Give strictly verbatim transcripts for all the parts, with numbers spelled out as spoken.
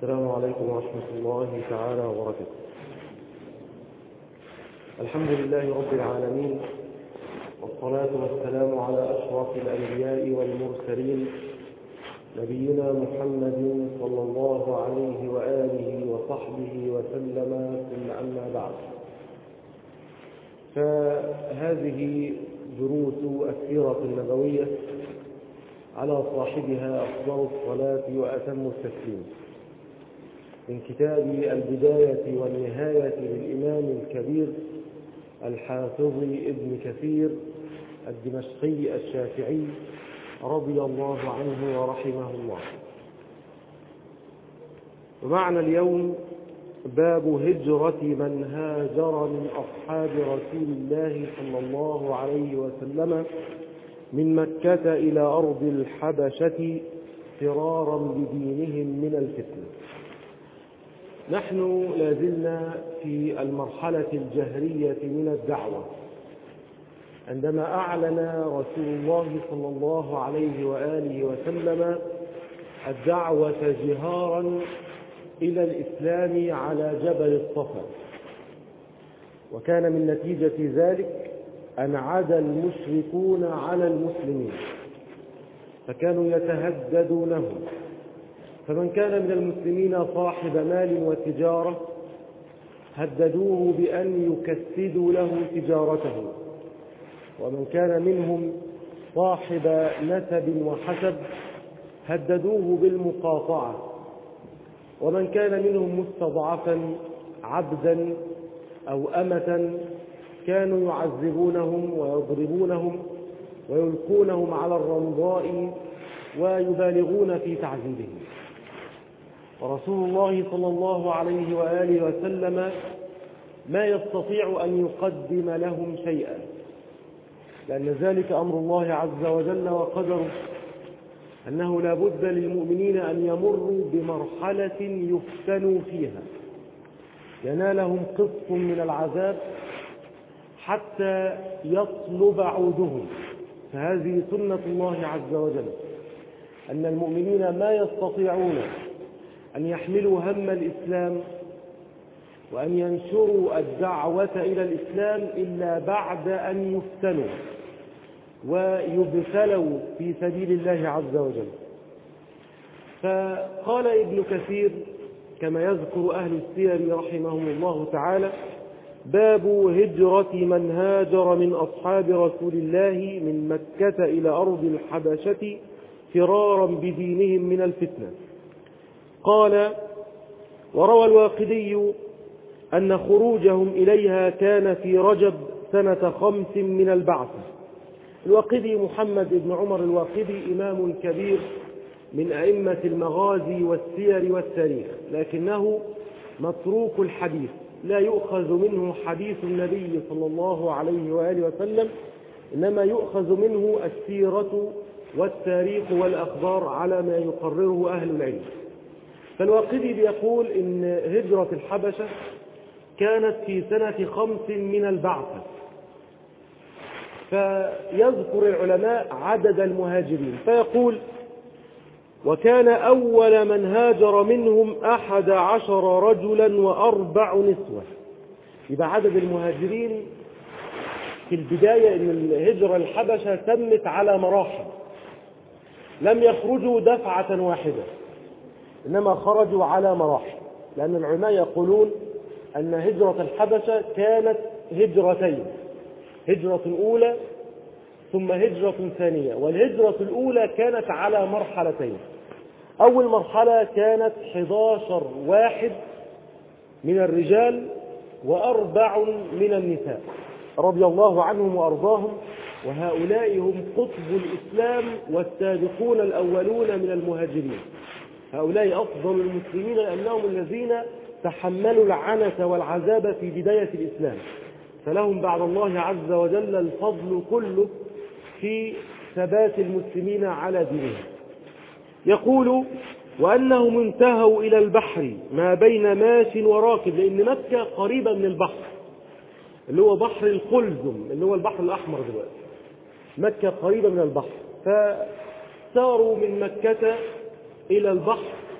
السلام عليكم ورحمة الله تعالى وبركاته. الحمد لله رب العالمين، والصلاة والسلام على أشرف الأنبياء والمرسلين، نبينا محمد صلى الله عليه وآله وصحبه وسلم، ثم أما بعد. فهذه دروس السيرة النبوية على صاحبها أفضل الصلاة وأتم التسليم، من كتاب البداية والنهاية للإمام الكبير الحافظ ابن كثير الدمشقي الشافعي رضي الله عنه ورحمه الله. ومعنى اليوم باب هجرة من هاجر من أصحاب رسول الله صلى الله عليه وسلم من مكة إلى أرض الحبشة فرارا بدينهم من الفتنة. نحن لازلنا في المرحلة الجهرية من الدعوة، عندما أعلن رسول الله صلى الله عليه وآله وسلم الدعوة جهارا إلى الإسلام على جبل الصفا، وكان من نتيجة ذلك أن عدا المشركون على المسلمين، فكانوا يتهددونهم. فمن كان من المسلمين صاحب مال وتجارة هددوه بأن يكسدوا له تجارته، ومن كان منهم صاحب نسب وحسب هددوه بالمقاطعة، ومن كان منهم مستضعفا عبدا أو أمة كانوا يعذبونهم ويضربونهم ويلقونهم على الرمضاء ويبالغون في تعذيبهم. ورسول الله صلى الله عليه وآله وسلم ما يستطيع أن يقدم لهم شيئا، لأن ذلك أمر الله عز وجل وقدره، أنه لا بد للمؤمنين أن يمروا بمرحلة يفتنوا فيها ينالهم قسط من العذاب حتى يطلب عودهم. فهذه سنة الله عز وجل، أن المؤمنين ما يستطيعون أن يحملوا هم الإسلام وأن ينشروا الدعوة إلى الإسلام إلا بعد أن يفتنوا ويبتلوا في سبيل الله عز وجل. فقال ابن كثير كما يذكر أهل السير رحمهم الله تعالى: باب هجرة من هاجر من أصحاب رسول الله من مكة إلى أرض الحبشة فرارا بدينهم من الفتنة. قال: وروى الواقدي أن خروجهم إليها كان في رجب سنة خمس من البعثة. الواقدي محمد بن عمر الواقدي إمام كبير من أئمة المغازي والسير والتاريخ، لكنه متروك الحديث، لا يؤخذ منه حديث النبي صلى الله عليه وآله وسلم، إنما يؤخذ منه السيرة والتاريخ والأخبار على ما يقرره أهل العلم. فالواقدي بيقول إن هجرة الحبشة كانت في سنة خمس من البعثة، فيذكر العلماء عدد المهاجرين فيقول: وكان أول من هاجر منهم أحد عشر رجلا وأربع نسوة. يبقى عدد المهاجرين في البداية إن الهجرة الحبشة تمت على مراحل، لم يخرجوا دفعة واحدة، إنما خرجوا على مراحل، لأن العلماء يقولون أن هجرة الحبشة كانت هجرتين: هجرة أولى ثم هجرة ثانية. والهجرة الأولى كانت على مرحلتين: أول مرحلة كانت أحد عشر واحد من الرجال وأربع من النساء رضي الله عنهم وأرضاهم، وهؤلاء هم قطب الإسلام والسابقون الأولون من المهاجرين. هؤلاء أفضل المسلمين لأنهم الذين تحملوا العنة والعذاب في بداية الإسلام، فلهم بعد الله عز وجل الفضل كله في ثبات المسلمين على دينهم. يقول: وأنهم انتهوا إلى البحر ما بين ماش وراكب، لأن مكة قريبة من البحر اللي هو بحر القلزم اللي هو البحر الأحمر دلوقتي. مكة قريبة من البحر، فساروا من مكة إلى البحر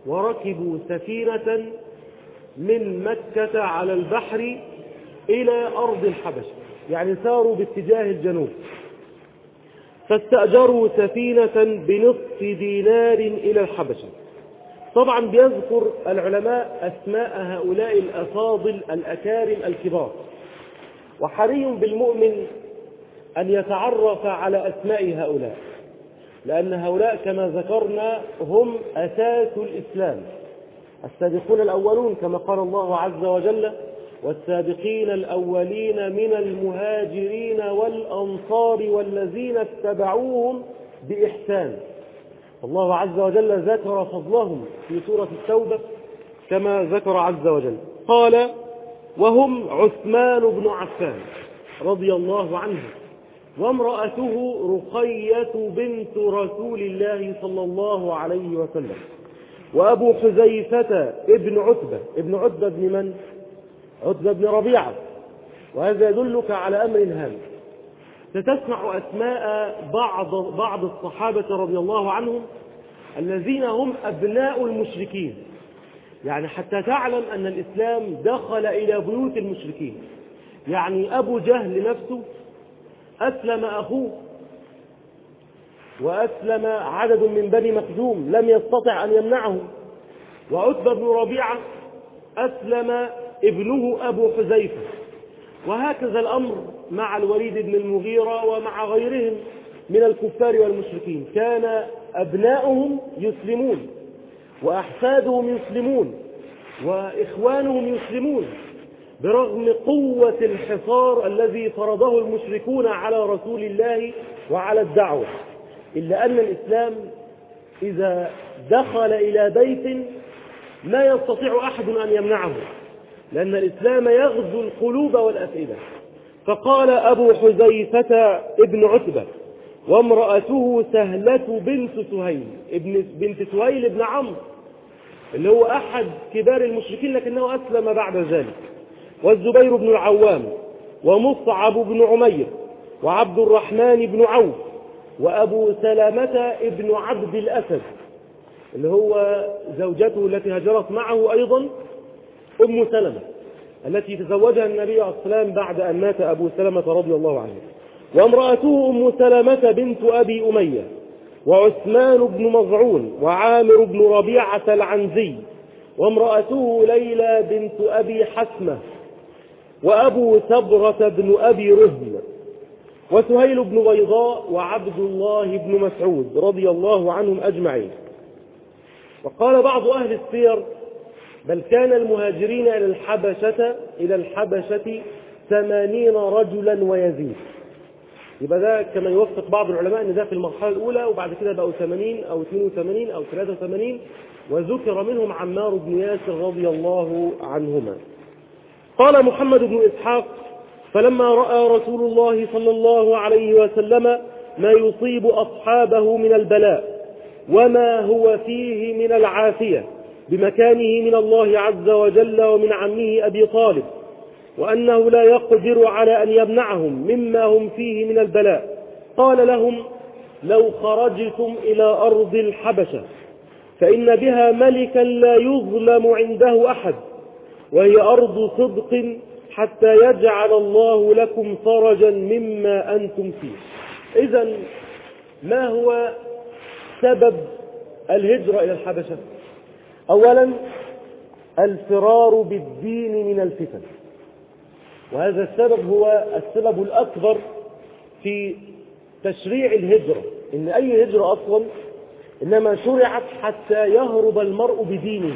وركبوا سفينة من مكة على البحر إلى أرض الحبشة، يعني ساروا باتجاه الجنوب، فاستأجروا سفينة بنصف دينار إلى الحبشة. طبعا بيذكر العلماء أسماء هؤلاء الأفاضل الأكارم الكبار، وحري بالمؤمن أن يتعرف على أسماء هؤلاء، لأن هؤلاء كما ذكرنا هم أساس الإسلام، السابقون الأولون كما قال الله عز وجل: والسابقين الأولين من المهاجرين والأنصار والذين اتبعوهم بإحسان. الله عز وجل ذكر فضلهم في سورة التوبة كما ذكر عز وجل، قال: وهم عثمان بن عفان رضي الله عنه، وامرأته رقية بنت رسول الله صلى الله عليه وسلم، وأبو حذيفة ابن عتبة ابن عتبة بن من؟ عتبة بن ربيعة. وهذا يدلك على أمر هام. ستسمع أسماء بعض بعض الصحابة رضي الله عنهم الذين هم أبناء المشركين، يعني حتى تعلم أن الإسلام دخل إلى بيوت المشركين. يعني أبو جهل نفسه أسلم أخوه، وأسلم عدد من بني مخزوم لم يستطع أن يمنعهم، وعتبة بن ربيعة أسلم ابنه أبو حذيفة، وهكذا الأمر مع الوليد بن المغيرة ومع غيرهم من الكفار والمشركين. كان أبناؤهم يسلمون، وأحفادهم يسلمون، وإخوانهم يسلمون، برغم قوة الحصار الذي فرضه المشركون على رسول الله وعلى الدعوة، إلا أن الإسلام إذا دخل إلى بيت ما يستطيع أحد أن يمنعه، لأن الإسلام يغزو القلوب والأفئدة. فقال أبو حذيفة ابن عتبة وامرأته سهلة بنت سهيل ابن بنت سهيل ابن عمرو اللي هو أحد كبار المشركين لكنه أسلم بعد ذلك، والزبير بن العوام، ومصعب بن عمير، وعبد الرحمن بن عوف، وأبو سلامة ابن عبد الأسد اللي هو زوجته التي هجرت معه أيضا أم سلمة التي تزوجها النبي عليه الصلاة والسلام بعد أن مات أبو سلمة رضي الله عنه، وامرأته أم سلمة بنت أبي أمية، وعثمان بن مظعون، وعامر بن ربيعة العنزي، وامرأته ليلى بنت أبي حسمة، وأبو سبرة بن أبي رهم، وسهيل بن بيضاء، وعبد الله بن مسعود رضي الله عنهم أجمعين. وقال بعض أهل السير: بل كان المهاجرين إلى الحبشة إلى الحبشة ثمانين رجلا ويزيد. يبقى ده كما يوفق بعض العلماء أن ده في المرحلة الأولى، وبعد كده بقوا ثمانين أو اثنين وثمانين أو ثلاثة وثمانين، وذكر منهم عمار بن ياسر رضي الله عنهما. قال محمد بن إسحاق: فلما رأى رسول الله صلى الله عليه وسلم ما يصيب أصحابه من البلاء وما هو فيه من العافية بمكانه من الله عز وجل ومن عمه أبي طالب، وأنه لا يقدر على أن يمنعهم مما هم فيه من البلاء، قال لهم: لو خرجتم إلى أرض الحبشة فإن بها ملكا لا يظلم عنده أحد، وهي أرض صدق حتى يجعل الله لكم فرجا مما أنتم فيه. إذن ما هو سبب الهجرة إلى الحبشة؟ أولا الفرار بالدين من الفتن، وهذا السبب هو السبب الأكبر في تشريع الهجرة. إن أي هجرة أصلا إنما شرعت حتى يهرب المرء بدينه.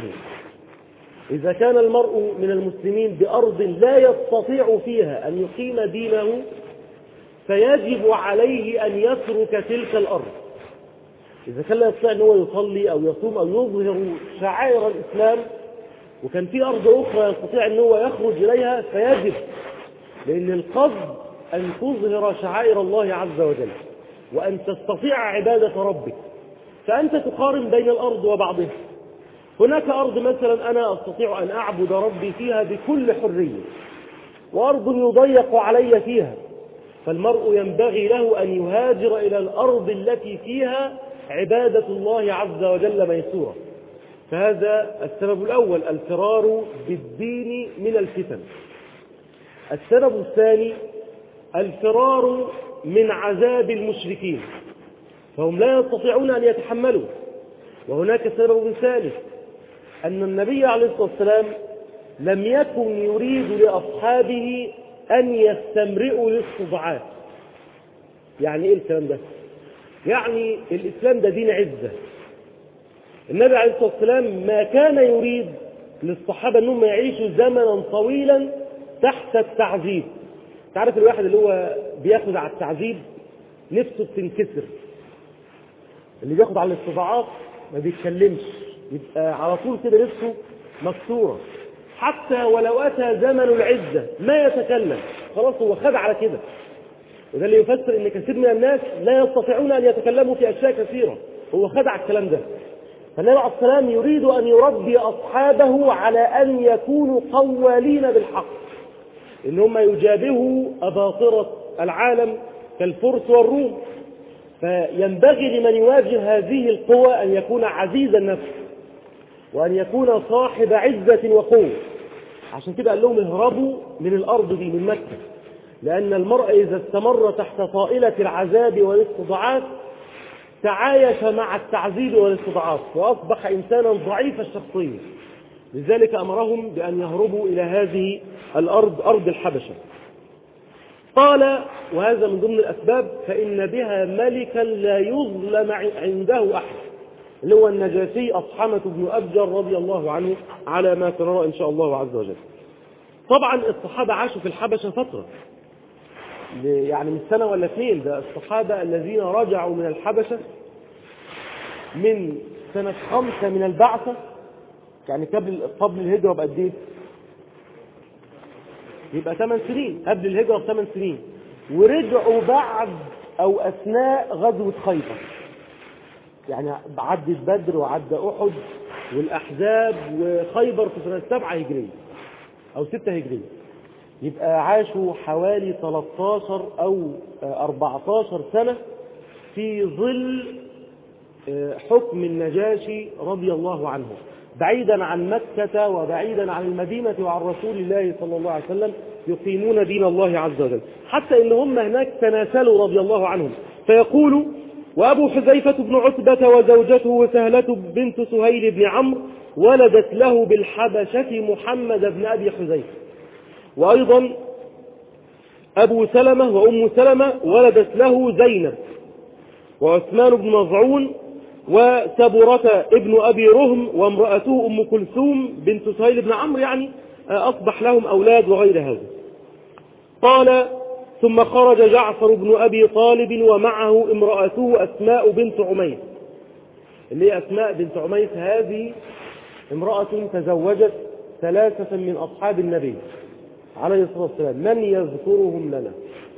إذا كان المرء من المسلمين بأرض لا يستطيع فيها أن يقيم دينه فيجب عليه أن يترك تلك الأرض. إذا كان لا يستطيع أن هو يصلي أو يصوم أو يظهر شعائر الإسلام وكان في أرض أخرى يستطيع أن هو يخرج إليها فيجب، لأن القصد أن تظهر شعائر الله عز وجل وأن تستطيع عبادة ربك. فأنت تقارن بين الأرض وبعضها. هناك أرض مثلا أنا أستطيع أن أعبد ربي فيها بكل حرية، وأرض يضيق علي فيها، فالمرء ينبغي له أن يهاجر إلى الأرض التي فيها عبادة الله عز وجل ميسورة. فهذا السبب الأول، الفرار بالدين من الفتن. السبب الثاني الفرار من عذاب المشركين، فهم لا يستطيعون أن يتحملوا. وهناك سبب ثالث، أن النبي عليه الصلاة والسلام لم يكن يريد لأصحابه أن يستمرئوا للصدعات. يعني إيه الكلام ده؟ يعني الإسلام ده دين عزة. النبي عليه الصلاة والسلام ما كان يريد للصحابة أنهم يعيشوا زمنا طويلا تحت التعذيب. تعرف الواحد اللي هو بياخد على التعذيب نفسه بتنكسر، اللي بياخد على الاستضعاف ما بيتكلمش، يبقى على طول كده نفسه مكسورة، حتى ولو أتى زمن العزة ما يتكلم، خلاص هو خد على كده. وده اللي يفسر ان كثير من الناس لا يستطيعون ان يتكلموا في اشياء كثيرة، هو خد على الكلام ده. فالنبي عليه الصلاة والسلام يريد ان يربي اصحابه على ان يكونوا قوالين بالحق، ان هم يجابهوا اباطرة العالم كالفرس والروم. فينبغي لمن يواجه هذه القوى ان يكون عزيز النفس، وان يكون صاحب عزة وقوة. عشان كده قال لهم اهربوا من الارض دي، من مكة، لأن المرء إذا استمر تحت طائلة العذاب والاستضعاف تعايش مع التعذيب والاستضعاف، وأصبح إنسانا ضعيف الشخصية. لذلك أمرهم بأن يهربوا إلى هذه الأرض، أرض الحبشة. قال وهذا من ضمن الأسباب: فإن بها ملكا لا يظلم عنده أحد، اللي هو النجاشي أصحمة بن أبجر رضي الله عنه، على ما سنرى إن شاء الله عز وجل. طبعا الصحابة عاشوا في الحبشة فترة، يعني من سنة ولا اثنين. ده الصحابة الذين رجعوا من الحبشة من سنة خمسة من البعثة، يعني قبل قبل الهجرة بقد ايه؟ يبقى ثمان سنين، قبل الهجرة بثمان سنين، ورجعوا بعد أو أثناء غزوة خيبر. يعني عدت بدر وعدى أحد والأحزاب وخيبر في سنة سبعة هجرية أو ستة هجرية. يبقى عاشوا حوالي ثلاثة عشر أو أربعة عشر سنة في ظل حكم النجاشي رضي الله عنه، بعيدا عن مكة وبعيدا عن المدينة وعن رسول الله صلى الله عليه وسلم، يقيمون دين الله عز وجل. حتى إن هم هناك تناسلوا رضي الله عنهم. فيقول: وأبو حذيفة بن عتبة وزوجته وسهلة بنت سهيل بن عمرو ولدت له بالحبشة محمد بن أبي حذيفة. وأيضا أبو سلمة وأم سلمة ولدت له زينب، وعثمان بن مظعون وسبرة ابن أبي رهم وامرأته أم كلثوم بنت سهيل بن عمرو، يعني أصبح لهم أولاد وغير هذا. قال: ثم خرج جعفر بن أبي طالب ومعه امرأته أسماء بنت عميس، اللي هي أسماء بنت عميس هذه امرأة تزوجت ثلاثة من أصحاب النبي عليه الصلاة والسلام. من يذكرهم لنا؟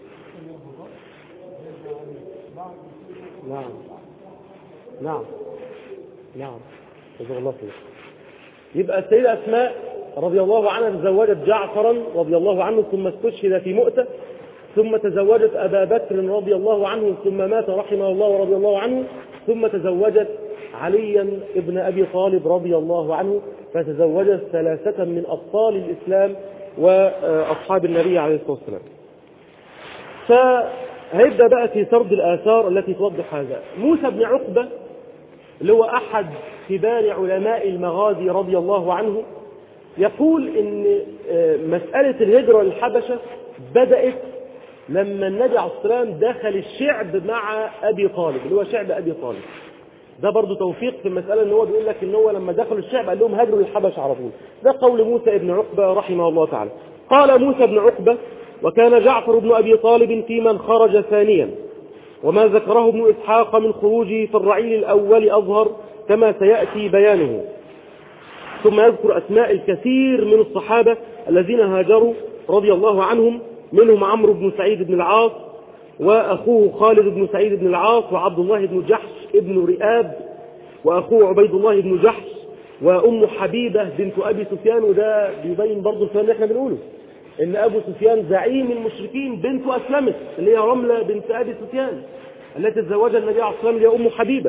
نعم نعم نعم جزاك الله خير. يبقى السيدة أسماء رضي الله عنها تزوجت جعفرا رضي الله عنه، ثم استشهد في مؤتة، ثم تزوجت أبا بكر رضي الله عنه، ثم مات رحمه الله ورضي الله عنه، ثم تزوجت عليا ابن أبي طالب رضي الله عنه، فتزوجت ثلاثة من أبطال الإسلام وأصحاب النبي عليه الصلاة والسلام. فهيبدأ بقى في سرد الآثار التي توضح هذا. موسى بن عقبة اللي هو أحد كبار علماء المغازي رضي الله عنه يقول إن مسألة الهجرة للحبشة بدأت لما النبي عليه الصلاة والسلام دخل الشعب مع أبي طالب، اللي هو شعب أبي طالب. ده برضو توفيق في المسألة، ان هو بيقول لك ان هو لما دخلوا الشعب قال لهم هاجروا للحبش على طول. ده قول موسى بن عقبة رحمه الله تعالى. قال موسى بن عقبة: وكان جعفر بن أبي طالب في من خرج ثانيا، وما ذكره ابن إسحاق من خروجه في الرعيل الأول أظهر كما سيأتي بيانه. ثم يذكر أسماء الكثير من الصحابة الذين هاجروا رضي الله عنهم، منهم عمرو بن سعيد بن العاص وأخوه خالد بن سعيد بن العاص، وعبد الله بن جحش ابن رئاب وأخوه عبيد الله بن جحش، وأم حبيبة بنت أبي سفيان. وده بيبين برضو الكلام اللي احنا بنقوله، إن أبو سفيان زعيم المشركين بنته أسلمت، اللي هي رملة بنت أبي سفيان التي تزوجها النبي عليه الصلاة والسلام، اللي هي أم حبيبة.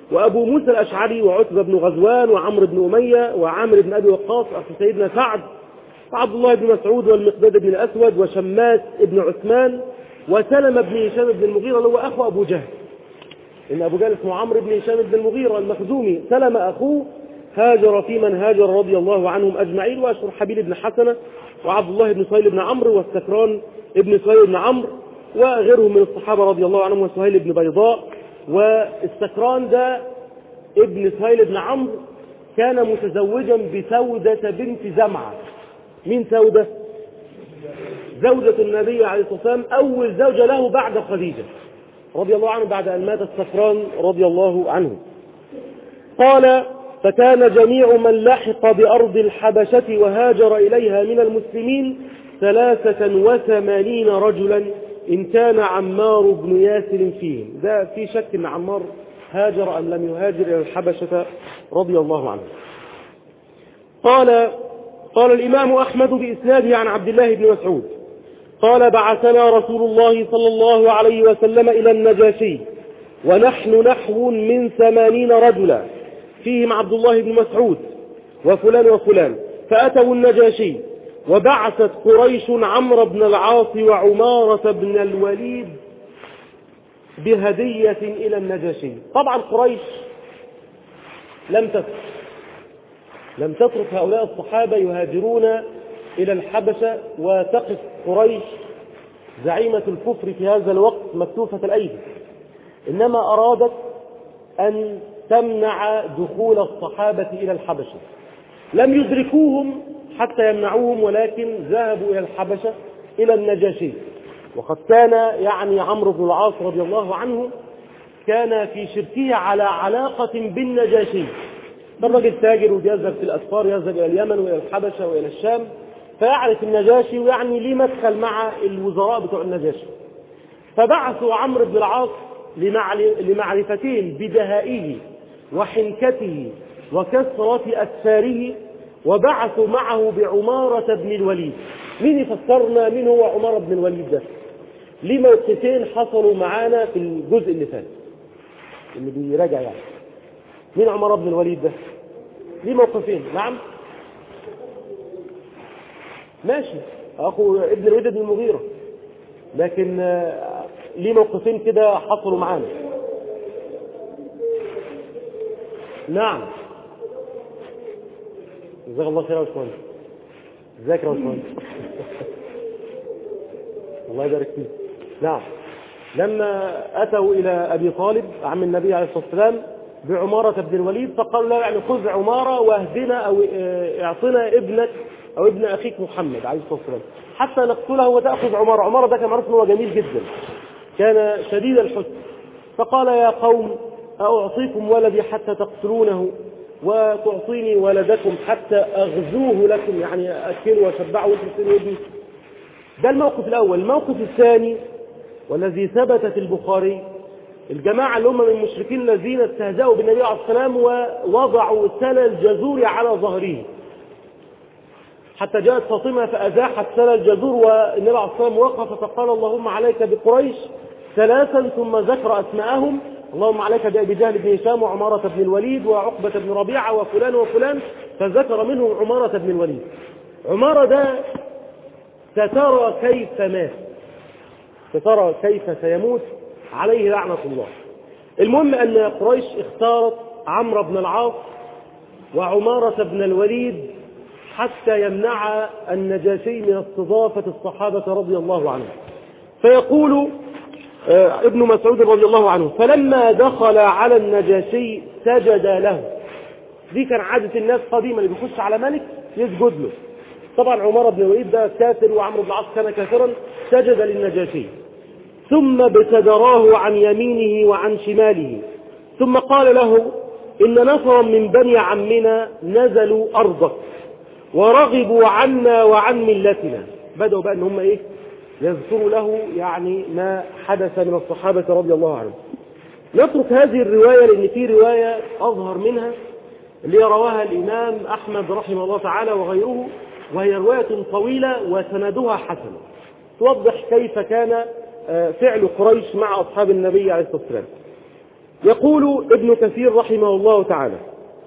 وأبو موسى الأشعري وعتبة بن غزوان وعمرو بن أمية وعامر بن أبي وقاص أخو سيدنا سعد وعبد الله بن مسعود والمقداد بن الأسود وشماس بن عثمان وسلمة بن هشام بن المغيرة اللي هو أخو أبو جهل، إن أبو جهل اسمه عمرو بن هشام بن المغيرة المخزومي، سلمة أخوه هاجر في من هاجر رضي الله عنهم أجمعين، وشرحبيل بن حسنة وعبد الله بن سهيل بن عمرو والسكران بن سهيل بن عمرو وغيرهم من الصحابة رضي الله عنهم، وسهيل بن بيضاء. والسكران ده ابن سهيل بن عمرو كان متزوجا بسودة بنت زمعة. مين سودة؟ زوجة النبي عليه الصلاة والسلام، أول زوجة له بعد خديجة رضي الله عنه بعد أن مات السكران رضي الله عنه. قال: فكان جميع من لحق بأرض الحبشة وهاجر إليها من المسلمين ثلاثة وثمانين رجلا إن كان عمار بن ياسر فيهم. ده في شك أن عمار هاجر أم لم يهاجر إلى الحبشة رضي الله عنه. قال قال الإمام أحمد بإسناده عن عبد الله بن مسعود قال: بعثنا رسول الله صلى الله عليه وسلم إلى النجاشي ونحن نحو من ثمانين رجلا فيهم عبد الله بن مسعود وفلان وفلان، فأتوا النجاشي وبعثت قريش عمرو بن العاص وعمارة بن الوليد بهدية إلى النجاشي. طبعا قريش لم تترك لم تترك هؤلاء الصحابة يهاجرون إلى الحبشة، وتقف قريش زعيمة الكفر في هذا الوقت مكتوفة الأيدي، إنما أرادت أن تمنع دخول الصحابة إلى الحبشة. لم يدركوهم حتى يمنعوهم، ولكن ذهبوا إلى الحبشة إلى النجاشي. وقد كان يعني عمرو بن العاص رضي الله عنه كان في شركه على علاقة بالنجاشي، الرجل تاجر ويذهب في الأسفار، يذهب إلى اليمن وإلى الحبشة وإلى الشام، فيعرف النجاشي ويعني ليه مدخل مع الوزراء بتوع النجاشي. فبعثوا عمرو بن العاص لمعرفتهم بدهائه وحنكته وكثرة أسفاره، وبعثوا معه بعمارة بن الوليد. مين يفسرنا مين هو عمارة بن الوليد ده؟ ليه موقفين حصلوا معانا في الجزء اللي فات اللي بيراجع يعني. مين عمارة بن الوليد ده؟ ليه موقفين. نعم ماشي، أخو ابن الوليد بن المغيرة، لكن ليه موقفين كده حصلوا معانا. نعم جزاك الله خير يا باشمهندس. ازيك يا باشمهندس؟ الله يبارك فيك. نعم، لما أتوا إلى أبي طالب عم النبي عليه الصلاة والسلام بعمارة بن الوليد، فقالوا له يعني خذ عمارة واهدنا أو اعطنا ابنك أو ابن أخيك محمد عليه الصلاة والسلام حتى نقتله وتأخذ عمارة. عمارة ده كان معروف أنه جميل جدا، كان شديد الحسن. فقال: يا قوم أعطيكم ولدي حتى تقتلونه، وتعطيني ولدكم حتى أغزوه لكم، يعني أكله وشبعه وتسلوا ابني. ده الموقف الأول. الموقف الثاني والذي ثبت في البخاري، الجماعة اللي هم من المشركين الذين استهزأوا بالنبي عليه الصلاة والسلام ووضعوا سلى الجزور على ظهره، حتى جاءت فاطمة فأزاحت سلى الجزور، والنبي عليه الصلاة والسلام وقف فقال: اللهم عليك بقريش ثلاثا، ثم ذكر أسماءهم: اللهم عليك بأبي جهل بن هشام وعمارة بن الوليد وعقبة بن ربيعة وفلان وفلان، فذكر منهم عمارة بن الوليد. عمارة ده سترى كيف مات، سترى كيف سيموت، عليه لعنة الله. المهم أن قريش اختارت عمرو بن العاص وعمارة بن الوليد حتى يمنع النجاشي من استضافة الصحابة رضي الله عنهم. فيقول ابن مسعود رضي الله عنه: فلما دخل على النجاشي سجد له. دي كان عادة الناس قديما، اللي بيخش على ملك يسجد له. طبعا عمارة بن الوليد ده كافر، وعمرو بن العاص كان كافرا، سجد للنجاشي، ثم ابتدراه عن يمينه وعن شماله، ثم قال له: إن نفرا من بني عمنا نزلوا أرضك ورغبوا عنا وعن ملتنا. بدأوا بقى ان هم ايه يذكروا له يعني ما حدث من الصحابة رضي الله عنهم. نترك هذه الرواية لأن في رواية أظهر منها اللي رواها الإمام أحمد رحمه الله تعالى وغيره، وهي رواية طويلة وسندها حسن، توضح كيف كان فعل قريش مع أصحاب النبي عليه الصلاة والسلام. يقول ابن كثير رحمه الله تعالى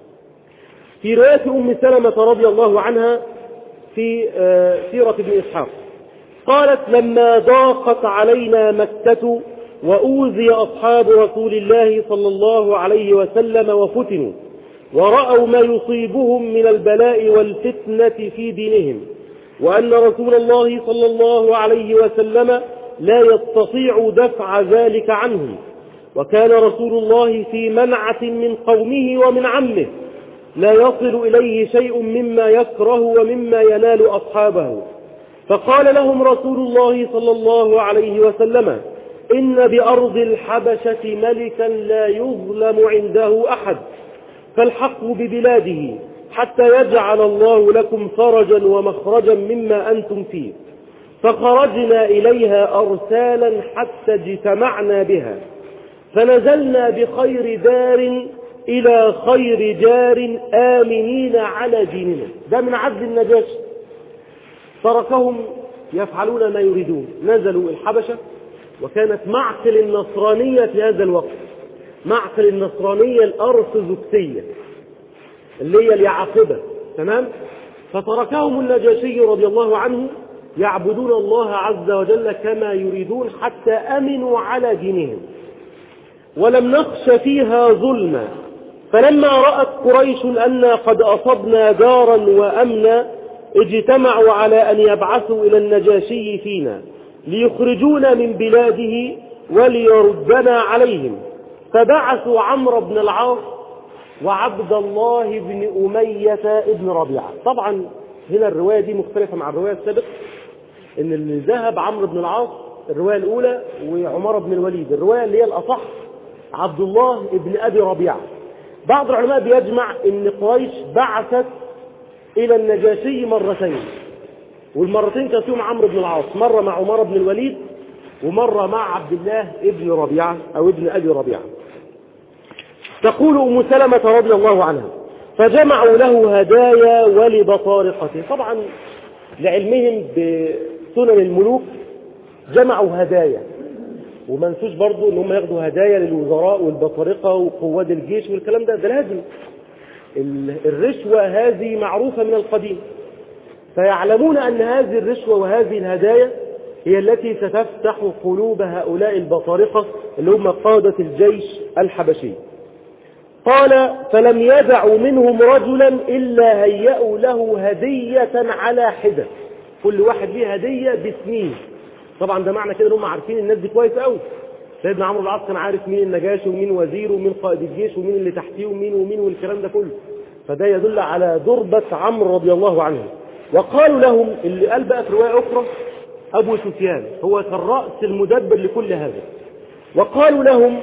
في رواية أم سلمة رضي الله عنها في سيرة ابن إسحاق قالت: لما ضاقت علينا مكة وأوذي أصحاب رسول الله صلى الله عليه وسلم وفتنوا ورأوا ما يصيبهم من البلاء والفتنة في دينهم، وأن رسول الله صلى الله عليه وسلم لا يستطيع دفع ذلك عنهم، وكان رسول الله في منعة من قومه ومن عمه لا يصل إليه شيء مما يكره ومما ينال أصحابه، فقال لهم رسول الله صلى الله عليه وسلم: إن بأرض الحبشة ملكا لا يظلم عنده أحد، فالحقوا ببلاده حتى يجعل الله لكم فرجا ومخرجا مما أنتم فيه. فخرجنا إليها أرسالا حتى اجتمعنا بها، فنزلنا بخير دار إلى خير جار آمنين على ديننا. ده من عدل النجاشي، تركهم يفعلون ما يريدون، نزلوا الحبشة، وكانت معقل النصرانية في هذا الوقت، معقل النصرانية الأرثوذكسية اللي هي اليعقبة، تمام؟ فتركهم النجاشي رضي الله عنه يعبدون الله عز وجل كما يريدون حتى أمنوا على دينهم، ولم نخش فيها ظلما. فلما رأت قريش أن قد أصبنا دارا وأمنا اجتمعوا على أن يبعثوا إلى النجاشي فينا ليخرجونا من بلاده وليردنا عليهم، فبعثوا عمرو بن العاص وعبد الله بن أمية بن ربيعة. طبعا هنا الرواية دي مختلفة مع الرواية السابقة، إن اللي ذهب عمرو بن العاص الرواية الأولى، وعمر بن الوليد الرواية اللي هي الأصح عبد الله بن أبي ربيعة. بعض العلماء بيجمع إن قريش بعثت إلى النجاشي مرتين، والمرتين كان فيهم عمرو بن العاص، مرة مع عمر بن الوليد ومرة مع عبد الله ابن ربيعة أو ابن أبي ربيعة. تقول أم سلمة رضي الله عنها: فجمعوا له هدايا ولبطارقته. طبعا لعلمهم بسنن الملوك جمعوا هدايا، وما نسوش برضو ان هم ياخدوا هدايا للوزراء والبطارقة وقواد الجيش والكلام ده، ده لازم. الرشوة هذه معروفة من القديم، فيعلمون أن هذه الرشوة وهذه الهدايا هي التي ستفتح قلوب هؤلاء البطارقة اللي هم قادة الجيش الحبشي. قال: فلم يدعوا منهم رجلا إلا هيأوا له هدية على حدة، كل واحد ليه هدية بسنين. طبعا ده معنى كده ان هم عارفين الناس دي كويس قوي. سيدنا عمرو بن العاص كان عارف مين النجاشي ومين وزيره ومين قائد الجيش ومين اللي تحتيه ومين ومين والكلام ده كله، فده يدل على ضربة عمرو رضي الله عنه. وقالوا لهم، اللي قال بقى في رواية أخرى أبو سفيان هو الرأس المدبر لكل هذا، وقالوا لهم: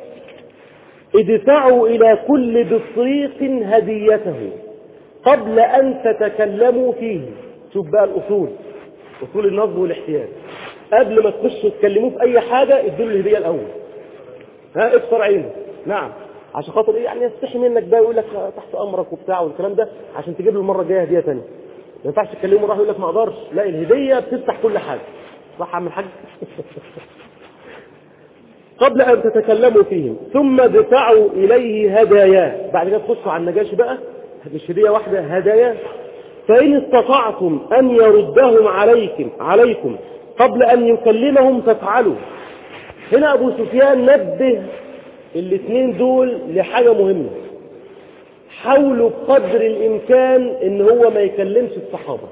ادفعوا إلى كل بطريق هديته قبل أن تتكلموا فيه. شوف بقى الأصول، أصول النصب والاحتيال، قبل ما تخشوا تكلموه في أي حاجة ادوا له الهدية الأول. ها ابصر عينه، نعم، عشان خاطر إيه؟ يعني يستحي منك بقى يقول لك تحت أمرك وبتاع والكلام ده، عشان تجيب له المرة الجاية هدية ثانية. ما ينفعش تكلمه راح يقول لك ما أقدرش، لا، الهدية بتفتح كل حاجة، صح يا عم الحاج؟ قبل أن تتكلموا فيهم ثم دفعوا إليه هدايا. بعد كده تخشوا على النجاشي بقى، مش هدية واحدة، هدايا. فإن استطعتم أن يردهم عليكم عليكم قبل أن يكلمهم فافعلوا. هنا أبو سفيان نبه الاثنين دول لحاجة مهمة، حاولوا بقدر الإمكان إن هو ما يكلمش الصحابة.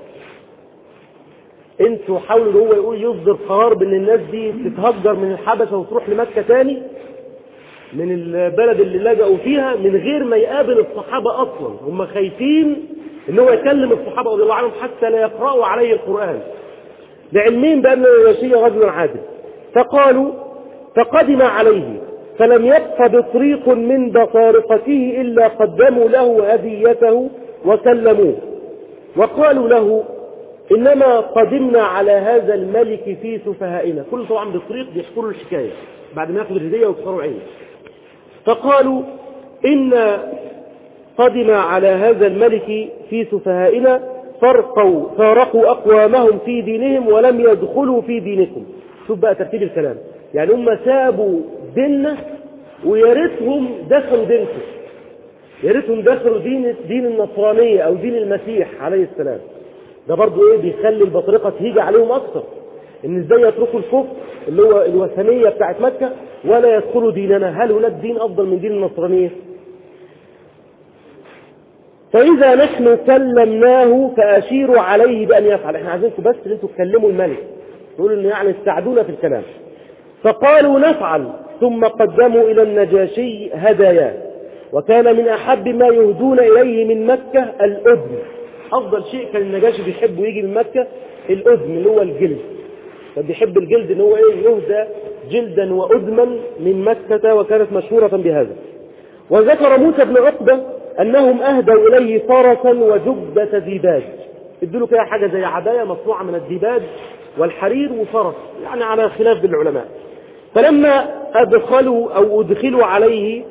انتوا حاولوا ان هو يقول يصدر قرار بان الناس دي تتهجر من الحبشة وتروح لمكة تاني من البلد اللي لجأوا فيها، من غير ما يقابل الصحابة اصلا. هم خايفين ان هو يكلم الصحابة رضي الله عنهم حتى لا يقرأوا عليه القرآن، لعلمين بأن النجاشي رجل عادل. فقالوا: فقدم عليه فلم يبق بطريق من بطارقته إلا قدموا له هديته وسلموه، وقالوا له: إنما قدمنا على هذا الملك في سفهائنا. كل طبعا بالطريق بيحكوا له الحكاية بعد ما ياخذوا الهدية ويكسروا عينه. فقالوا: إن قدم على هذا الملك في سفهائنا فرقوا فارقوا أقوامهم في دينهم ولم يدخلوا في دينكم. شوف بقى ترتيب الكلام، يعني هم سابوا ديننا ويا ريتهم دخلوا دينكم، يا ريتهم دخلوا دين دين النصرانية أو دين المسيح عليه السلام. ده برضو إيه بيخلي البطريقة تهيج عليهم أكثر، إن إزاي يتركوا الكفر اللي هو الوثنية بتاعت مكة ولا يدخلوا ديننا. هل هناك دين أفضل من دين النصرانية؟ فإذا نحن كلمناه فأشيروا عليه بأن يفعل. احنا عايزينكم بس ان انتوا تكلموا الملك، تقولوا ان يعني استعدونا في الكلام. فقالوا نفعل، ثم قدموا إلى النجاشي هدايا، وكان من أحب ما يهدون إليه من مكة الأدم. أفضل شيء كان النجاشي بيحبه يجي من مكة الأدم اللي هو الجلد، فبيحب الجلد ان هو ايه يهدى جلدا وأدما من مكة، وكانت مشهورة بهذا. وذكر موسى بن عقبة أنهم أهدوا إليه فرسا وجبة ديباج، ادوا له كده حاجة زي عباية مصنوعة من الديباج والحرير وفرس، يعني على خلاف بالعلماء. فلما أدخلوا أو أدخلوا عليه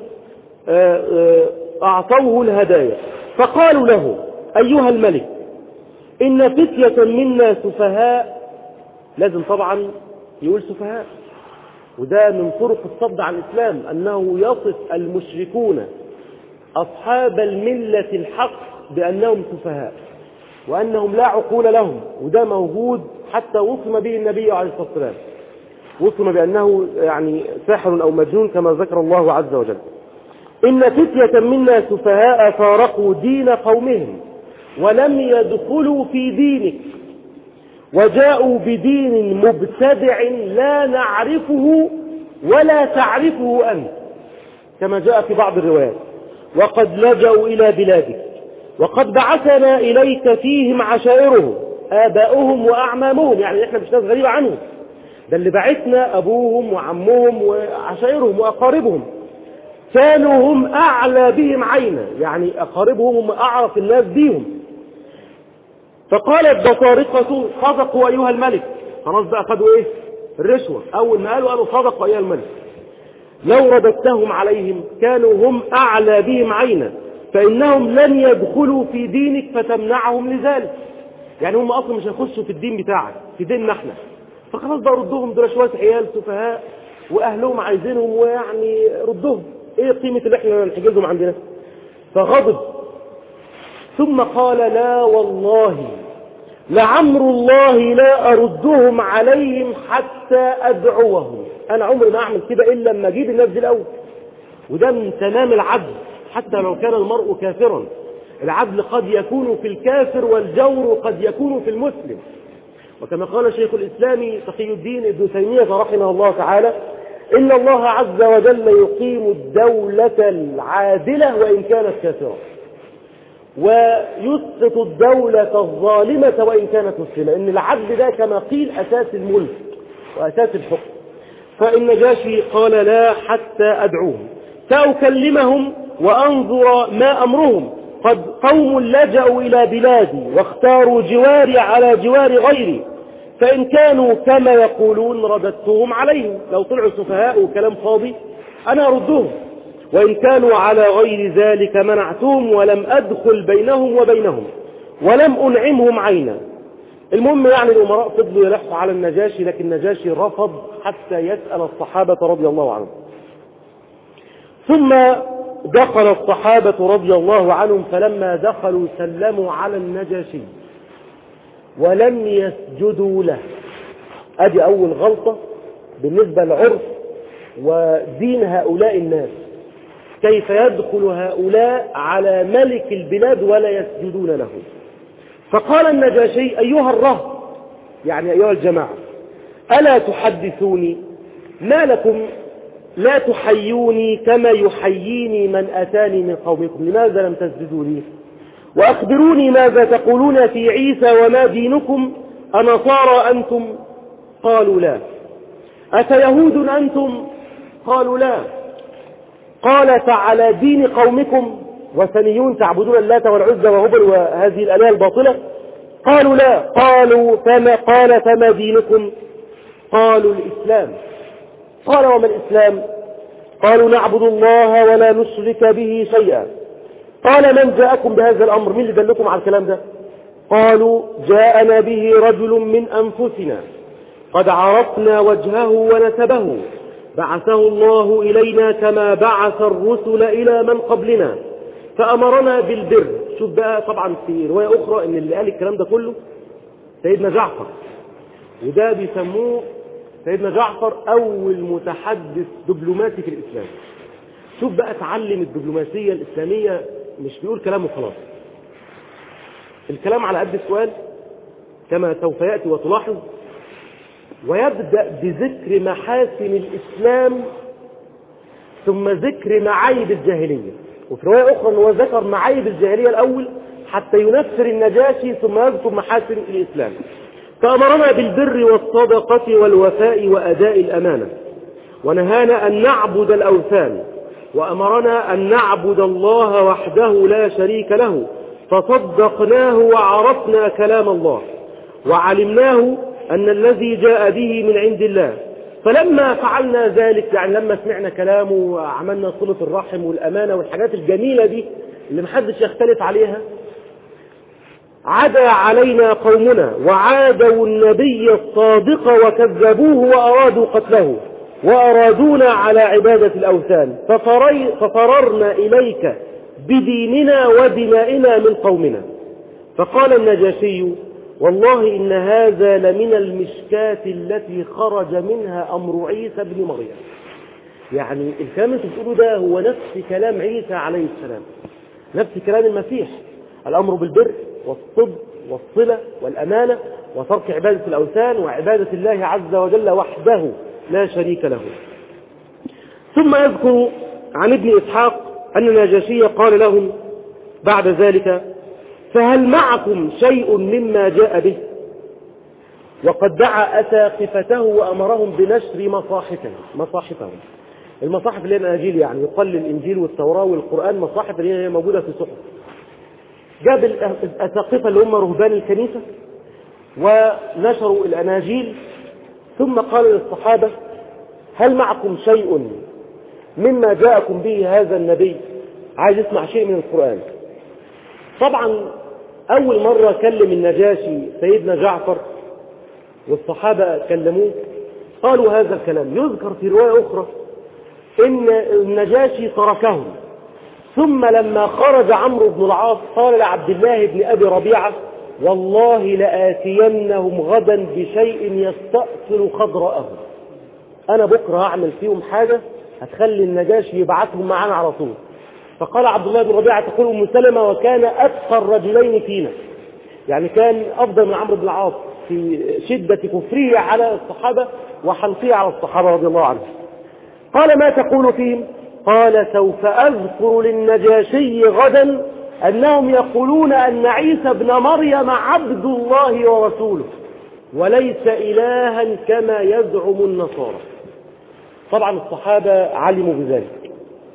أعطوه الهدايا، فقالوا له أيها الملك إن فتية منا سفهاء. لازم طبعا يقول سفهاء، وده من طرق الصد عن الإسلام أنه يصف المشركون أصحاب الملة الحق بأنهم سفهاء وأنهم لا عقول لهم، وده موجود حتى وصم به النبي عليه الصلاة والسلام، وصم بأنه يعني ساحر أو مجنون كما ذكر الله عز وجل. إن فتية منا سفهاء فارقوا دين قومهم ولم يدخلوا في دينك، وجاءوا بدين مبتدع لا نعرفه ولا تعرفه أنت، كما جاء في بعض الروايات، وقد لجأوا إلى بلادك، وقد بعثنا إليك فيهم عشائرهم آباؤهم وأعمامهم. يعني إحنا مش ناس غريبة عنهم، ده اللي بعثنا أبوهم وعمهم وعشائرهم وأقاربهم، كانوا هم أعلى بهم عينا، يعني أقاربهم هم أعرف الناس بهم. فقالت بطارقة صدقوا أيها الملك. خلاص بقى خدوا إيه الرشوة، أول ما قالوا قالوا صدقوا أيها الملك. لو رددتهم عليهم كانوا هم أعلى بهم عينا، فإنهم لن يدخلوا في دينك فتمنعهم لذلك. يعني هم أصلا مش هيخشوا في الدين بتاعك، في ديننا احنا، فخلاص بقى ردهم، دول شوية عيال سفهاء وأهلهم عايزينهم، ويعني ردهم، إيه قيمة اللي احنا نحجزهم عندنا؟ فغضب ثم قال لا والله لعمر الله لا أردهم عليهم حتى أدعوهم. أنا عمري ما أعمل كده إلا لما أجيب الناس دي الأول. وده من تمام العدل حتى لو كان المرء كافرا. العدل قد يكون في الكافر والجور قد يكون في المسلم. وكما قال شيخ الإسلام تقي الدين ابن تيمية رحمه الله تعالى إن الله عز وجل يقيم الدولة العادلة وإن كانت كافرة، ويسقط الدولة الظالمة وإن كانت مسلمة. إن العدل ده كما قيل أساس الملك وأساس الحكم. فالنجاشي قال لا حتى أدعوهم، سأكلمهم وأنظر ما أمرهم، قد قوم لجأوا إلى بلادي واختاروا جواري على جوار غيري، فإن كانوا كما يقولون رددتهم عليهم. لو طلعوا سفهاء وكلام فاضي أنا أردهم، وإن كانوا على غير ذلك منعتهم ولم أدخل بينهم وبينهم ولم أنعمهم عينا. المهم يعني الأمراء فضلوا يلحوا على النجاشي، لكن النجاشي رفض حتى يسأل الصحابة رضي الله عنهم. ثم دخل الصحابة رضي الله عنهم، فلما دخلوا سلموا على النجاشي ولم يسجدوا له. أدي أول غلطة بالنسبة لعرف ودين هؤلاء الناس، كيف يدخل هؤلاء على ملك البلاد ولا يسجدون له. فقال النجاشي أيها الرهط، يعني أيها الجماعة، ألا تحدثوني ما لكم لا تحيوني كما يحييني من أتاني من قومكم، لماذا لم تسجدوا لي؟ وأخبروني ماذا تقولون في عيسى وما دينكم، أنصارى أنتم؟ قالوا لا. أفيهود أنتم؟ قالوا لا. قال فعلى دين قومكم وثنيون تعبدون اللات والعزى وهبل وهذه الآلهة الباطلة؟ قالوا لا. قالوا فما قال فما دينكم؟ قالوا الإسلام. قال وما الإسلام؟ قالوا نعبد الله ولا نشرك به شيئا. قال من جاءكم بهذا الأمر؟ مين اللي دلكم على الكلام ده؟ قالوا جاءنا به رجل من أنفسنا قد عرفنا وجهه ونسبه، بعثه الله إلينا كما بعث الرسل إلى من قبلنا فأمرنا بالبر. شوف بقى، طبعا في رواية أخرى إن اللي قال الكلام ده كله سيدنا جعفر، وده بيسموه سيدنا جعفر أول متحدث دبلوماسي في الإسلام. شوف بقى تعلم الدبلوماسية الإسلامية، مش بيقول كلامه خلاص، الكلام على قد السؤال كما سوف يأتي وتلاحظ، ويبدأ بذكر محاسن الإسلام ثم ذكر معايب الجاهلية. وفي رواية أخرى أنه ذكر معايب الجاهلية الأول حتى ينفر النجاشي ثم يذكر محاسن الإسلام. فأمرنا بالبر والصدقة والوفاء وأداء الأمانة، ونهانا أن نعبد الأوثان، وأمرنا أن نعبد الله وحده لا شريك له، فصدقناه وعرفنا كلام الله وعلمناه أن الذي جاء به من عند الله. فلما فعلنا ذلك، يعني لما سمعنا كلامه وعملنا صلة الرحم والأمانة والحاجات الجميلة دي اللي محدش يختلف عليها، عدا علينا قومنا وعادوا النبي الصادق وكذبوه وأرادوا قتله وأرادونا على عبادة الأوثان، ففررنا إليك بديننا ودمائنا من قومنا. فقال النجاشي: والله إن هذا لمن المشكاة التي خرج منها أمر عيسى بن مريم. يعني الكلام اللي بتقوله ده هو نفس كلام عيسى عليه السلام، نفس كلام المسيح، الأمر بالبر والصدق والصلة والأمانة وترك عبادة الأوثان وعبادة الله عز وجل وحده لا شريك له. ثم يذكر عن ابن إسحاق أن النجاشي قال لهم بعد ذلك: فهل معكم شيء مما جاء به؟ وقد دعا أساقفته وأمرهم بنشر مصاحفهم مصاحفهم المصاحف اللي هي الأناجيل، يعني يقل الإنجيل والتوراة والقرآن، مصاحف اللي هي موجودة في صحف. جاب الأساقفة اللي هم رهبان الكنيسة ونشروا الأناجيل، ثم قال للصحابة: هل معكم شيء مما جاءكم به هذا النبي؟ عايز يسمع شيء من القرآن. طبعا أول مرة كلم النجاشي سيدنا جعفر والصحابة كلموه قالوا هذا الكلام. يذكر في رواية أخرى إن النجاشي تركهم، ثم لما خرج عمرو بن العاص قال لعبد الله بن أبي ربيعة: والله لآتينهم غدا بشيء يستأصل خضراءه، أنا بكرة هعمل فيهم حاجة هتخلي النجاشي يبعثهم معانا على طول. فقال عبد الله بن ربيعة تقول أم سلمة: وكان أتقى الرجلين فينا، يعني كان أفضل من عمرو بن العاص في شدة كفره على الصحابة وحنقه على الصحابة رضي الله عنهم. قال: ما تقول فيهم؟ قال: سوف أذكر للنجاشي غدا أنهم يقولون أن عيسى بن مريم عبد الله ورسوله وليس إلها كما يزعم النصارى. طبعا الصحابة علموا بذلك،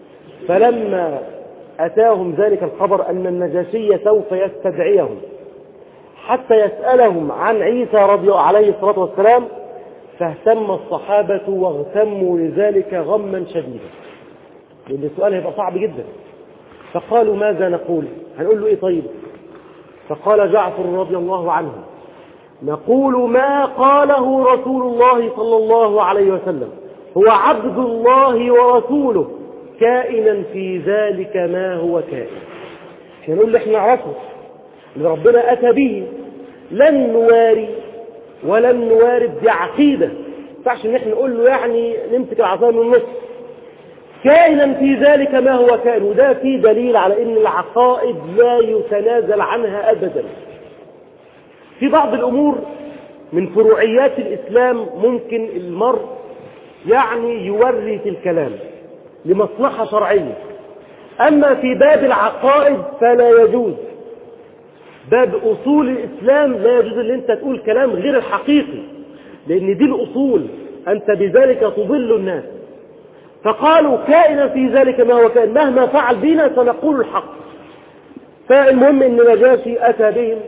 فلما أتاهم ذلك الخبر أن النجاشي سوف يستدعيهم حتى يسألهم عن عيسى رضي الله عليه الصلاة والسلام، فاهتم الصحابة واغتموا لذلك غما شديدا، لأن السؤال هيبقى صعب جدا. فقالوا: ماذا نقول؟ هنقول له إيه طيب؟ فقال جعفر رضي الله عنه: نقول ما قاله رسول الله صلى الله عليه وسلم، هو عبد الله ورسوله كائنا في ذلك ما هو كائن. احنا نقول اللي احنا نعرفه اللي ربنا أتى به، لن نواري ولن نوارد، دي عقيدة ما ينفعش ان احنا نقول له يعني نمسك العصا من النص. كائنا في ذلك ما هو كائن، وده فيه دليل على ان العقائد لا يتنازل عنها ابدا. في بعض الامور من فروعيات الاسلام ممكن المرء يعني يوري في الكلام لمصلحة شرعية، اما في باب العقائد فلا يجوز. باب اصول الاسلام لا يجوز ان انت تقول كلام غير الحقيقي، لان دي الاصول، انت بذلك تضل الناس. فقالوا كائنا في ذلك ما هو كائن، مهما فعل بنا سنقول الحق. فالمهم ان نجاشي اتى بهم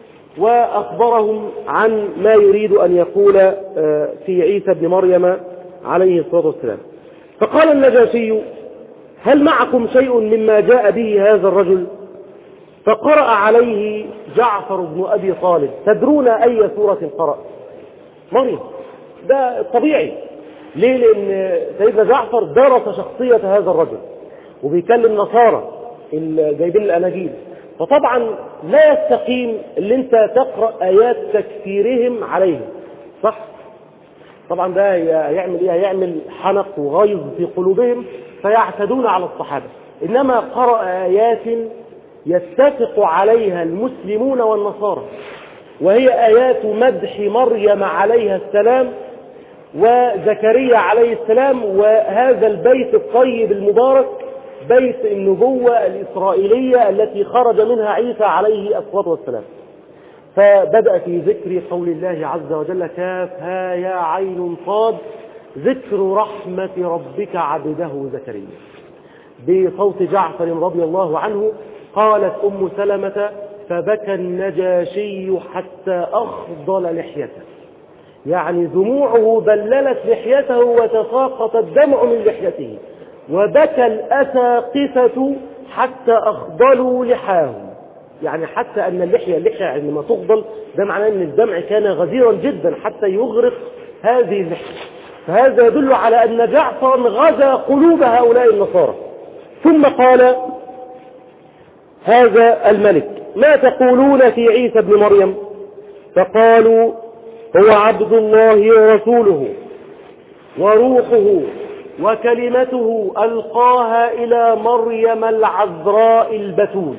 واخبرهم عن ما يريد ان يقول في عيسى بن مريم عليه الصلاة والسلام. فقال النجاشي: هل معكم شيء مما جاء به هذا الرجل؟ فقرأ عليه جعفر بن أبي طالب. تدرون أي سورة قرأ؟ مريم، ده طبيعي. ليه؟ لأن سيدنا جعفر درس شخصية هذا الرجل وبيكلم نصارى جايبين الأناجيل، فطبعا لا يستقيم اللي انت تقرأ آيات تكفيرهم عليهم، صح؟ طبعا ده هيعمل ايه؟ هيعمل حنق وغيظ في قلوبهم فيعتدون على الصحابة. إنما قرأ آيات يتفق عليها المسلمون والنصارى، وهي آيات مدح مريم عليها السلام وزكريا عليه السلام، وهذا البيت الطيب المبارك بيت النبوة الإسرائيلية التي خرج منها عيسى عليه الصلاة والسلام. فبدأ في ذكر قول الله عز وجل كاف ها يا عين صاد ذكر رحمة ربك عبده زكريا بصوت جعفر رضي الله عنه. قالت أم سلمة فبكى النجاشي حتى أخضل لحيته، يعني دموعه بللت لحيته وتساقط الدمع من لحيته، وبكى الأساقفة حتى أخضلوا لحاهم، يعني حتى أن اللحية اللحية عندما تخضل ده معناه أن الدمع كان غزيرا جدا حتى يغرق هذه اللحية. فهذا يدل على أن جعفر غزا قلوب هؤلاء النصارى. ثم قال هذا الملك ما تقولون في عيسى ابن مريم؟ فقالوا هو عبد الله ورسوله وروحه وكلمته ألقاها إلى مريم العذراء البتول.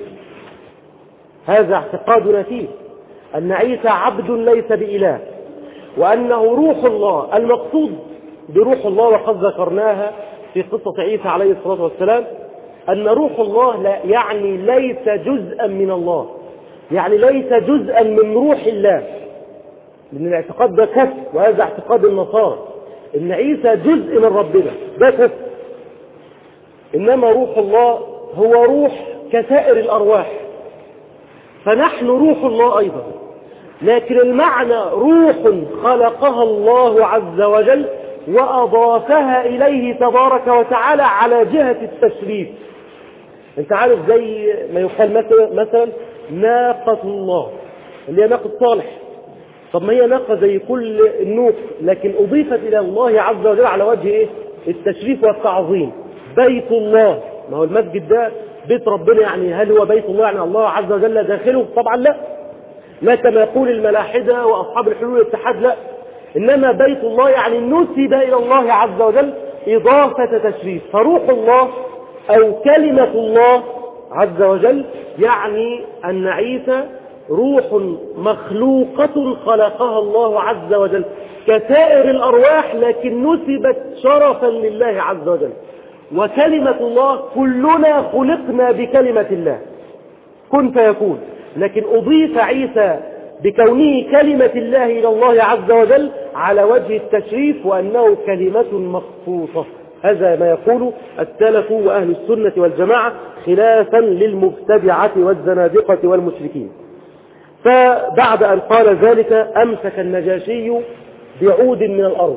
هذا اعتقادنا فيه أن عيسى عبد ليس بإله، وأنه روح الله. المقصود بروح الله وقد ذكرناها في قصة عيسى عليه الصلاة والسلام أن روح الله لا يعني ليس جزءا من الله، يعني ليس جزءا من روح الله، لأن الاعتقاد ده كفر، وهذا اعتقاد النصارى إن عيسى جزء من ربنا، ده كفر. إنما روح الله هو روح كسائر الأرواح، فنحن روح الله أيضا، لكن المعنى روح خلقها الله عز وجل وأضافها إليه تبارك وتعالى على جهة التشريف. انت عارف زي ما يقال مثلا, مثلا ناقة الله اللي هي ناقة صالح، طب ما هي ناقة زي كل النوق، لكن أضيفت إلى الله عز وجل على وجه إيه؟ التشريف والتعظيم. بيت الله، ما هو المسجد ده بيت ربنا، يعني هل هو بيت الله يعني الله عز وجل داخله؟ طبعا لا، لا كما يقول الملاحدة وأصحاب الحلول والاتحاد، لا، إنما بيت الله يعني نسب إلى الله عز وجل إضافة تشريف. فروح الله أو كلمة الله عز وجل يعني أن عيسى روح مخلوقة خلقها الله عز وجل كسائر الأرواح، لكن نسبت شرفا لله عز وجل. وكلمة الله كلنا خلقنا بكلمة الله كن فيكون، لكن أضيف عيسى بكونه كلمة الله إلى الله عز وجل على وجه التشريف وأنه كلمة مخصوصة. هذا ما يقول السلف وأهل السنة والجماعة خلافا للمبتدعة والزنادقة والمشركين. فبعد أن قال ذلك أمسك النجاشي بعود من الأرض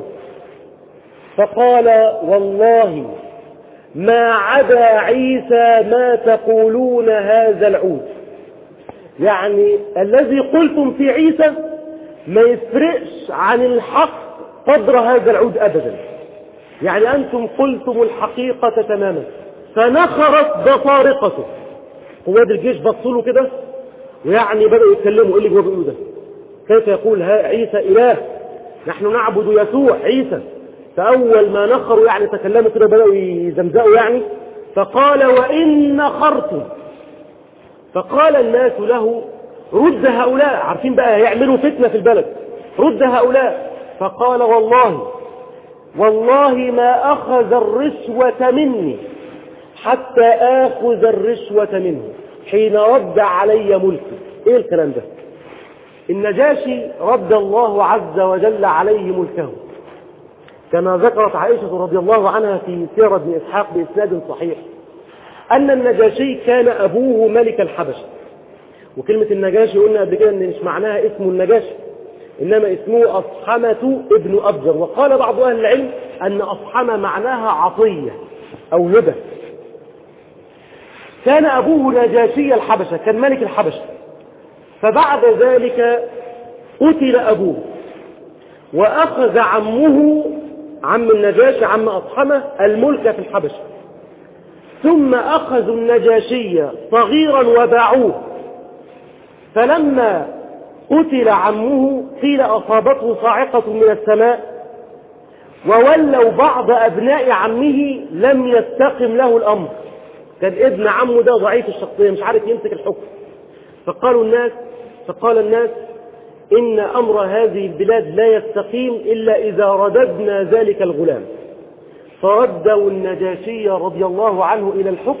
فقال والله ما عدا عيسى ما تقولون هذا العود، يعني الذي قلتم في عيسى ما يفرقش عن الحق قدر هذا العود أبدا، يعني أنتم قلتم الحقيقة تماما. فنخرت بطارقته، قواد الجيش بصوا له كده ويعني بدأوا يتكلموا، ايه اللي بيقولوا ده؟ كيف يقول ها عيسى إله؟ نحن نعبد يسوع عيسى. فأول ما نخروا يعني تكلموا كده بدأوا يزمزقوا يعني، فقال وإن نخرتم. فقال الناس له رد هؤلاء، عارفين بقى هيعملوا فتنة في البلد، رد هؤلاء. فقال والله والله ما أخذ الرشوة مني حتى آخذ الرشوة منه حين رد علي ملكي. ايه الكلام ده؟ النجاشي رد الله عز وجل عليه ملكه كما ذكرت عائشة رضي الله عنها في سيرة ابن إسحاق بإسناد صحيح أن النجاشي كان أبوه ملك الحبشة. وكلمة النجاشي قلنا قبل كده أن مش معناها اسم النجاشي، إنما اسمه أصحمة ابن أبجر. وقال بعض أهل العلم أن أصحمة معناها عطية أو هبة. كان أبوه نجاشي الحبشة، كان ملك الحبشة. فبعد ذلك قتل أبوه وأخذ عمه عم النجاشي عم أطحمة الملك في الحبشة، ثم أخذوا النجاشي صغيرا وباعوه، فلما قتل عمه قيل أصابته صاعقة من السماء، وولوا بعض أبناء عمه لم يستقم له الأمر، كان ابن عمه ده ضعيف الشخصية مش عارف يمسك الحكم، فقالوا الناس فقال الناس إن أمر هذه البلاد لا يستقيم إلا إذا رددنا ذلك الغلام، فردوا النجاشي رضي الله عنه إلى الحكم،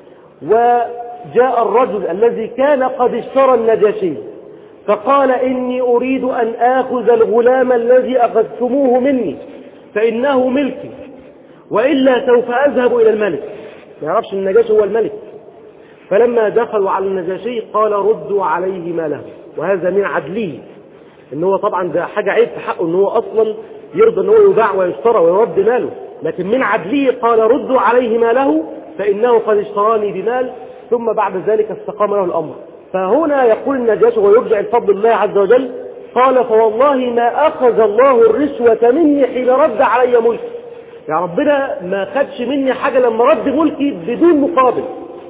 وجاء الرجل الذي كان قد اشترى النجاشي فقال إني أريد أن آخذ الغلام الذي أخذتموه مني فإنه ملكي، وإلا سوف أذهب إلى الملك. ما يعرفش النجاشي هو الملك. فلما دخلوا على النجاشي قال ردوا عليه ماله، وهذا من عدله، إن هو طبعا ده حاجة عيب في حقه إن هو أصلا يرضى إن هو يباع ويشترى ويرد ماله، لكن من عدله قال ردوا عليه ماله فإنه قد اشتراني بمال، ثم بعد ذلك استقام له الأمر. فهنا يقول النجاشي ويرجع الفضل الله عز وجل قال فوالله ما أخذ الله الرشوة مني حين رد علي ملكي، يا ربنا ما خدش مني حاجة لما رد ملكي بدون مقابل،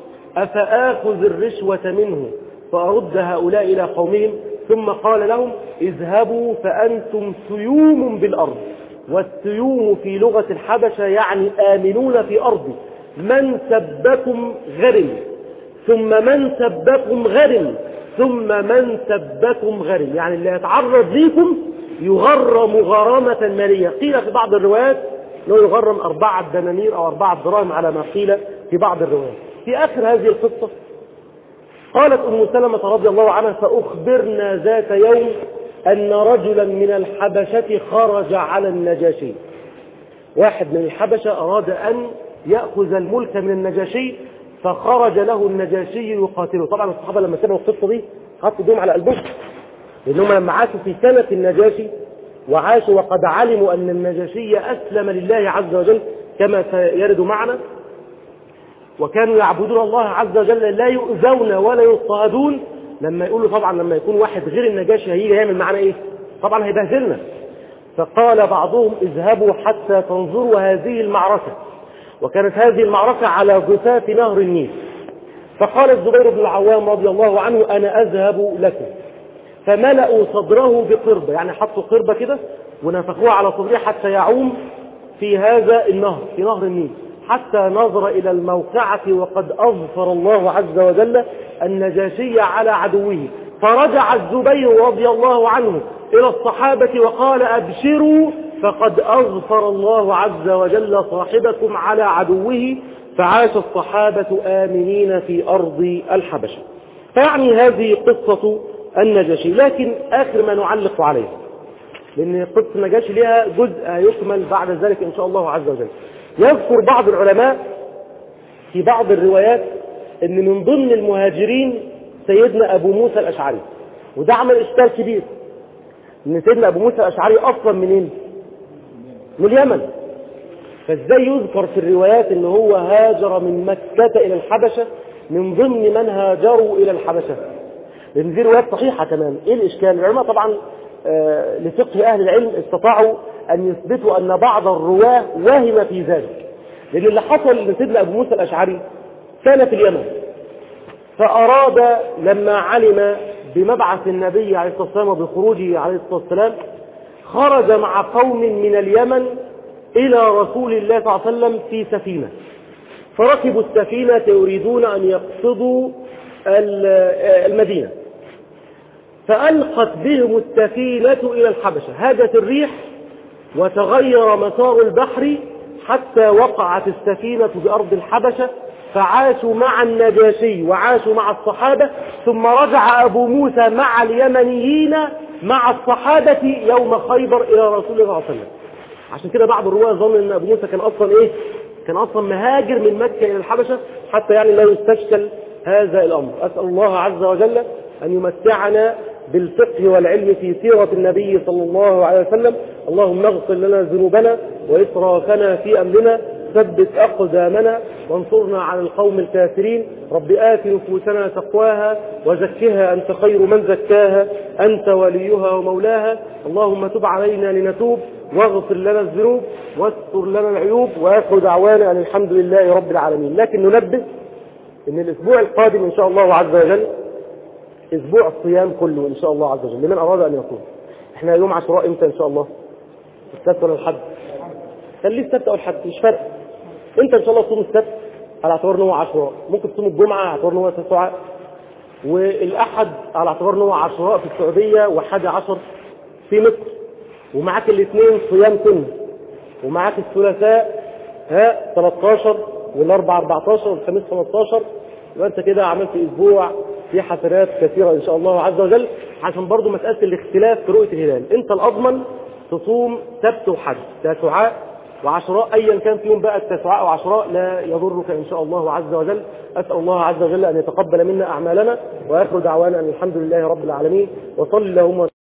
أفآخذ الرشوة منه فأرد هؤلاء إلى قومهم، ثم قال لهم اذهبوا فأنتم سيوم بالأرض، والسيوم في لغة الحبشة يعني آمنون في أرض، من سبكم غرم، ثم من سبكم غرم، ثم من سبكم غرم، يعني اللي يتعرض ليكم يغرم غرامة مالية. قيل في بعض الروايات انه يغرم أربعة دنانير أو أربعة دراهم على ما قيل في بعض الروايات. في آخر هذه القصة قالت أم سلمة رضي الله عنها فأخبرنا ذات يوم أن رجلا من الحبشة خرج على النجاشي، واحد من الحبشة أراد أن يأخذ الملك من النجاشي فخرج له النجاشي يقاتله. طبعا الصحابة لما سمعوا القصة دي حطوا دهم على قلبهم، لأنهم لما عاشوا في سنة النجاشي وعاشوا وقد علموا أن النجاشي أسلم لله عز وجل كما سيرد معنا، وكانوا يعبدون الله عز وجل لا يؤذون ولا يضطهدون، لما يقولوا طبعا لما يكون واحد غير النجاشي هيجي يعمل معنا ايه؟ طبعا هيبهدلنا. فقال بعضهم اذهبوا حتى تنظروا هذه المعركة، وكانت هذه المعركة على ضفاف نهر النيل. فقال الزبير بن العوام رضي الله عنه أنا أذهب لكم، فملأوا صدره بقربة، يعني حطوا قربة كده ونفخوها على صدره حتى يعوم في هذا النهر في نهر النيل، حتى نظر إلى الموقعة وقد أظفر الله عز وجل النجاشي على عدوه. فرجع الزبير رضي الله عنه إلى الصحابة وقال أبشروا فقد أظفر الله عز وجل صاحبكم على عدوه، فعاش الصحابة آمنين في أرض الحبشة. فيعني هذه قصة النجاشي، لكن آخر ما نعلق عليه لأن قصة النجاشي لها جزء يكمل بعد ذلك إن شاء الله عز وجل. يذكر بعض العلماء في بعض الروايات أن من ضمن المهاجرين سيدنا أبو موسى الأشعري، وده عمل إشكال كبير، أن سيدنا أبو موسى الأشعري أصلا منين؟ من اليمن، فازاي يذكر في الروايات أنه هو هاجر من مكة إلى الحبشة من ضمن من هاجروا إلى الحبشة؟ لأن دي روايات صحيحة كمان. إيه الإشكال؟ العلماء طبعا آه لفقه أهل العلم استطاعوا أن يثبتوا أن بعض الرواه وهم في ذلك، لأن اللي حصل لسيدنا أبو موسى الأشعري كان في اليمن، فأراد لما علم بمبعث النبي عليه الصلاة والسلام وبخروجه عليه الصلاة والسلام خرج مع قوم من اليمن إلى رسول الله صلى الله عليه وسلم في سفينة، فركبوا السفينة يريدون أن يقصدوا المدينة، فألقت بهم السفينة إلى الحبشة، هاجت الريح وتغير مسار البحر حتى وقعت السفينة بأرض الحبشة، فعاشوا مع النجاشي وعاشوا مع الصحابة، ثم رجع أبو موسى مع اليمنيين مع الصحابة يوم خيبر إلى رسول الله صلى الله عليه وسلم. عشان كده بعض الرواة ظن أن أبو موسى كان أصلا إيه؟ كان أصلا مهاجر من مكة إلى الحبشة، حتى يعني لا يستشكل هذا الأمر. أسأل الله عز وجل أن يمتعنا بالفقه والعلم في سيرة النبي صلى الله عليه وسلم. اللهم اغفر لنا ذنوبنا وإسرافنا في أمرنا، ثبت أقدامنا وانصرنا على القوم الكافرين. رب آت نفوسنا تقواها وزكها أنت خير من زكاها، أنت وليها ومولاها. اللهم تب علينا لنتوب، واغفر لنا الذنوب واستر لنا العيوب، واخر دعوانا ان الحمد لله رب العالمين. لكن ننبه ان الاسبوع القادم ان شاء الله عز وجل اسبوع الصيام كله ان شاء الله عز وجل لمن اراد ان يصوم. احنا يوم عاشوراء امتى ان شاء الله؟ السبت ولا الحد؟ خليه السبت او الحد مش فارق. انت ان شاء الله تصوم السبت على اعتبار ان هو عاشوراء، ممكن تصوم الجمعه على اعتبار ان هو تسعاء، والاحد على اعتبار ان هو عاشوراء في السعوديه وحادي عشر في مصر، ومعاك الاثنين صيام سنه، ومعاك الثلاثاء ها ثلاثة عشر والاربع أربعة عشر والخميس خمسة عشر، يبقى انت كده عملت اسبوع في حسنات كثيره ان شاء الله عز وجل. عشان برضو مساله الاختلاف في رؤيه الهلال، انت الاضمن تصوم سبت وحد تسعاء وعشراء، ايا كان فيهم بقى التسعاء وعشراء لا يضرك ان شاء الله عز وجل. اسال الله عز وجل ان يتقبل منا اعمالنا، واخر دعوانا ان الحمد لله رب العالمين، وصل اللهم